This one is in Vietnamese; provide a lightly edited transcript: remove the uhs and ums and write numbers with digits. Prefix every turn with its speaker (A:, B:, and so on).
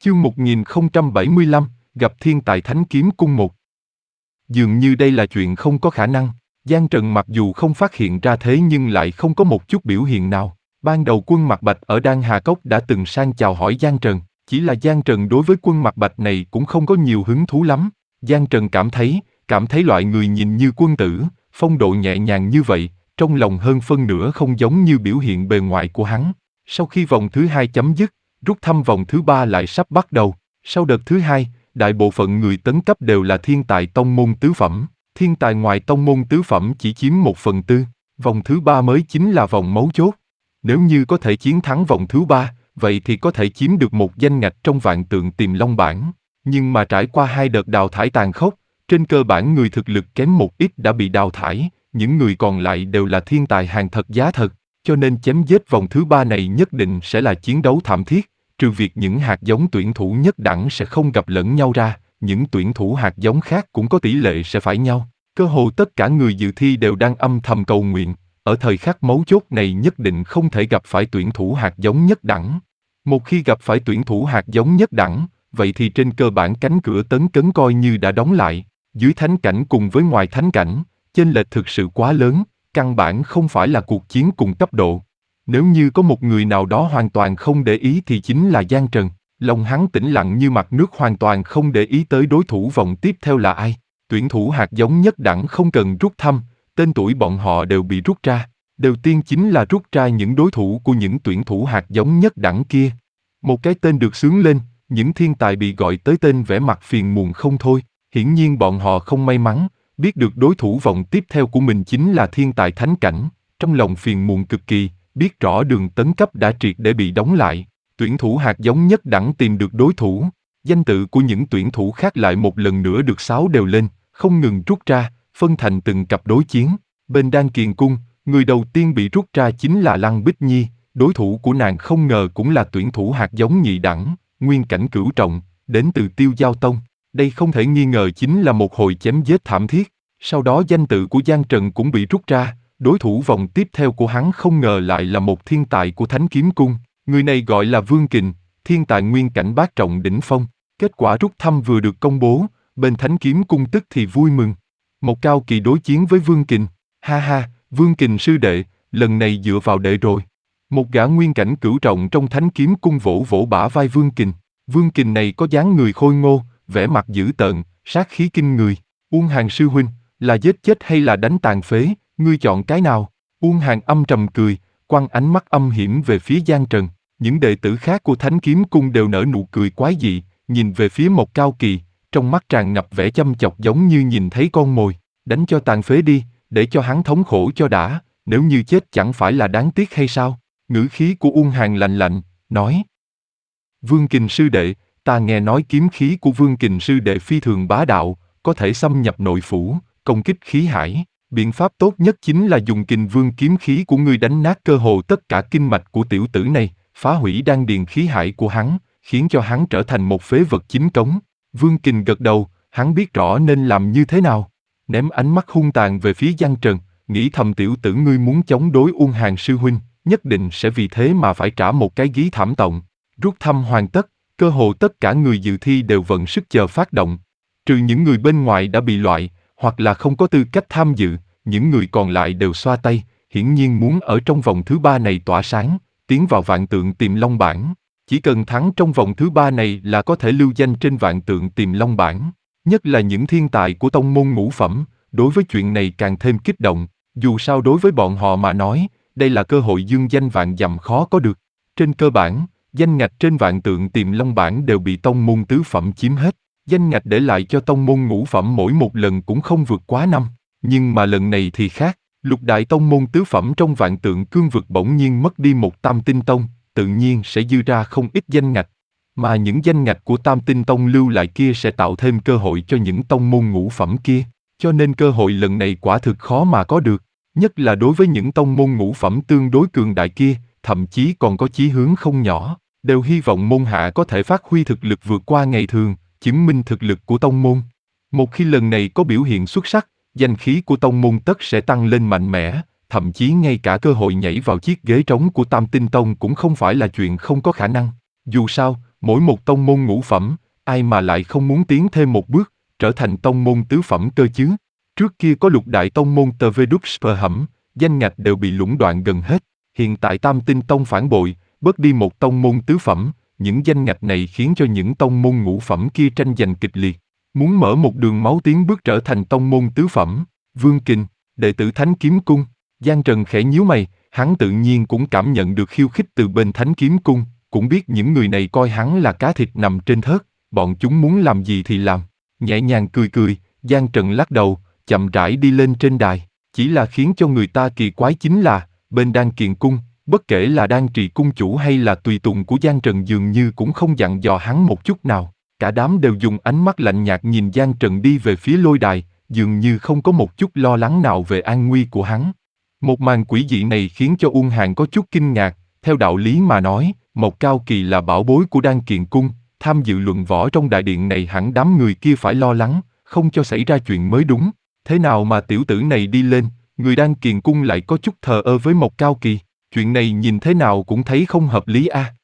A: Chương 1075, gặp thiên tài Thánh Kiếm Cung 1. Dường như đây là chuyện không có khả năng. Giang Trần mặc dù không phát hiện ra thế nhưng lại không có một chút biểu hiện nào. Ban đầu Quân Mặc Bạch ở Đan Hà Cốc đã từng sang chào hỏi Giang Trần, chỉ là Giang Trần đối với Quân Mặc Bạch này cũng không có nhiều hứng thú lắm. Giang Trần cảm thấy loại người nhìn như quân tử, phong độ nhẹ nhàng như vậy, trong lòng hơn phân nửa không giống như biểu hiện bề ngoài của hắn. Sau khi vòng thứ 2 chấm dứt, rút thăm vòng thứ 3 lại sắp bắt đầu. Sau đợt thứ 2, đại bộ phận người tấn cấp đều là thiên tài tông môn tứ phẩm. Thiên tài ngoài tông môn tứ phẩm chỉ chiếm 1/4. Vòng thứ 3 mới chính là vòng mấu chốt. Nếu như có thể chiến thắng vòng thứ 3, vậy thì có thể chiếm được một danh ngạch trong vạn tượng Tiềm Long bảng. Nhưng mà trải qua 2 đợt đào thải tàn khốc, trên cơ bản người thực lực kém một ít đã bị đào thải, những người còn lại đều là thiên tài hàng thật giá thật, cho nên chém giết vòng thứ 3 này nhất định sẽ là chiến đấu thảm thiết, trừ việc những hạt giống tuyển thủ nhất đẳng sẽ không gặp lẫn nhau ra, những tuyển thủ hạt giống khác cũng có tỷ lệ sẽ phải nhau. Cơ hồ tất cả người dự thi đều đang âm thầm cầu nguyện, ở thời khắc mấu chốt này nhất định không thể gặp phải tuyển thủ hạt giống nhất đẳng. Một khi gặp phải tuyển thủ hạt giống nhất đẳng, vậy thì trên cơ bản cánh cửa tấn cấn coi như đã đóng lại. Dưới thánh cảnh cùng với ngoài thánh cảnh, chênh lệch thực sự quá lớn, căn bản không phải là cuộc chiến cùng cấp độ. Nếu như có một người nào đó hoàn toàn không để ý thì chính là Giang Trần. Lòng hắn tĩnh lặng như mặt nước, hoàn toàn không để ý tới đối thủ vòng tiếp theo là ai. Tuyển thủ hạt giống nhất đẳng không cần rút thăm, tên tuổi bọn họ đều bị rút ra. Đầu tiên chính là rút ra những đối thủ của những tuyển thủ hạt giống nhất đẳng kia. Một cái tên được xướng lên, những thiên tài bị gọi tới tên vẻ mặt phiền muộn không thôi. Hiển nhiên bọn họ không may mắn, biết được đối thủ vòng tiếp theo của mình chính là thiên tài thánh cảnh, trong lòng phiền muộn cực kỳ, biết rõ đường tấn cấp đã triệt để bị đóng lại. Tuyển thủ hạt giống nhất đẳng tìm được đối thủ, danh tự của những tuyển thủ khác lại một lần nữa được 6 đều lên, không ngừng rút ra, phân thành từng cặp đối chiến. Bên Đan Kiền Cung, người đầu tiên bị rút ra chính là Lăng Bích Nhi, đối thủ của nàng không ngờ cũng là tuyển thủ hạt giống nhị đẳng, nguyên cảnh cửu trọng, đến từ Tiêu Giao Tông. Đây không thể nghi ngờ chính là một hồi chém giết thảm thiết. Sau đó danh tự của Giang Trần cũng bị rút ra, đối thủ vòng tiếp theo của hắn không ngờ lại là một thiên tài của Thánh Kiếm Cung, người này gọi là Vương Kình, thiên tài nguyên cảnh bát trọng đỉnh phong. Kết quả rút thăm vừa được công bố, bên Thánh Kiếm Cung tức thì vui mừng. Một cao kỳ đối chiến với Vương Kình, ha ha, Vương Kình sư đệ, lần này dựa vào đệ rồi. Một gã nguyên cảnh cửu trọng trong Thánh Kiếm Cung vỗ vỗ bả vai Vương Kình. Vương Kình này có dáng người khôi ngô, vẻ mặt dữ tợn, sát khí kinh người. Uông Hàn sư huynh, là giết chết hay là đánh tàn phế, ngươi chọn cái nào? Uông Hàn âm trầm cười, quăng ánh mắt âm hiểm về phía Giang Trần. Những đệ tử khác của Thánh Kiếm Cung đều nở nụ cười quái dị, nhìn về phía một cao kỳ, trong mắt tràn ngập vẻ châm chọc giống như nhìn thấy con mồi. Đánh cho tàn phế đi, để cho hắn thống khổ cho đã, nếu như chết chẳng phải là đáng tiếc hay sao? Ngữ khí của Uông Hàn lạnh lạnh, nói. Vương Kình sư đệ, ta nghe nói kiếm khí của Vương Kình sư đệ phi thường bá đạo, có thể xâm nhập nội phủ, công kích khí hải. Biện pháp tốt nhất chính là dùng Kình Vương kiếm khí của ngươi đánh nát cơ hồ tất cả kinh mạch của tiểu tử này, phá hủy đan điền khí hải của hắn, khiến cho hắn trở thành một phế vật chính cống. Vương Kình gật đầu, hắn biết rõ nên làm như thế nào. Ném ánh mắt hung tàn về phía Giang Trần, nghĩ thầm tiểu tử ngươi muốn chống đối Uông Hàn sư huynh, nhất định sẽ vì thế mà phải trả một cái gí thảm tòng. Rút thăm hoàn tất, cơ hồ tất cả người dự thi đều vận sức chờ phát động. Trừ những người bên ngoài đã bị loại, hoặc là không có tư cách tham dự, những người còn lại đều xoa tay, hiển nhiên muốn ở trong vòng thứ 3 này tỏa sáng, tiến vào vạn tượng Tiềm Long bảng. Chỉ cần thắng trong vòng thứ 3 này là có thể lưu danh trên vạn tượng Tiềm Long bảng. Nhất là những thiên tài của tông môn ngũ phẩm, đối với chuyện này càng thêm kích động. Dù sao đối với bọn họ mà nói, đây là cơ hội dương danh vạn dặm khó có được. Trên cơ bản, danh ngạch trên vạn tượng Tiềm Long bảng đều bị tông môn tứ phẩm chiếm hết. Danh ngạch để lại cho tông môn ngũ phẩm mỗi một lần cũng không vượt quá 5. Nhưng mà lần này thì khác, lục đại tông môn tứ phẩm trong vạn tượng cương vực bỗng nhiên mất đi một tam tinh tông, tự nhiên sẽ dư ra không ít danh ngạch. Mà những danh ngạch của tam tinh tông lưu lại kia sẽ tạo thêm cơ hội cho những tông môn ngũ phẩm kia. Cho nên cơ hội lần này quả thực khó mà có được. Nhất là đối với những tông môn ngũ phẩm tương đối cường đại kia, thậm chí còn có chí hướng không nhỏ, đều hy vọng môn hạ có thể phát huy thực lực vượt qua ngày thường, chứng minh thực lực của tông môn. Một khi lần này có biểu hiện xuất sắc, danh khí của tông môn tất sẽ tăng lên mạnh mẽ, thậm chí ngay cả cơ hội nhảy vào chiếc ghế trống của Tam Tinh Tông cũng không phải là chuyện không có khả năng. Dù sao, Mỗi một tông môn ngũ phẩm, ai mà lại không muốn tiến thêm một bước, trở thành tông môn tứ phẩm cơ chứ? Trước kia có lục đại tông môn tờ Vê Đúc Spờ Hẩm, danh ngạch đều bị lũng đoạn gần hết. Hiện tại Tam Tinh Tông phản bội, bớt đi một tông môn tứ phẩm, những danh ngạch này khiến cho những tông môn ngũ phẩm kia tranh giành kịch liệt. Muốn mở một đường máu tiến bước trở thành tông môn tứ phẩm. Vương Kình, đệ tử Thánh Kiếm Cung. Giang Trần khẽ nhíu mày, hắn tự nhiên cũng cảm nhận được khiêu khích từ bên Thánh Kiếm Cung, cũng biết những người này coi hắn là cá thịt nằm trên thớt, bọn chúng muốn làm gì thì làm. Nhẹ nhàng cười cười, Giang Trần lắc đầu, chậm rãi đi lên trên đài. Chỉ là khiến cho người ta kỳ quái chính là, bên Đan Kiền Cung, bất kể là Đan Trì Cung chủ hay là tùy tùng của Giang Trần dường như cũng không dặn dò hắn một chút nào. Cả đám đều dùng ánh mắt lạnh nhạt nhìn Giang Trần đi về phía lôi đài, dường như không có một chút lo lắng nào về an nguy của hắn. Một màn quỷ dị này khiến cho Uông Hàn có chút kinh ngạc, theo đạo lý mà nói, Mộc Cao Kỳ là bảo bối của Đan Kiền Cung, tham dự luận võ trong đại điện này hẳn đám người kia phải lo lắng, không cho xảy ra chuyện mới đúng. Thế nào mà tiểu tử này đi lên, người Đan Kiền Cung lại có chút thờ ơ với Mộc Cao Kỳ, chuyện này nhìn thế nào cũng thấy không hợp lý a.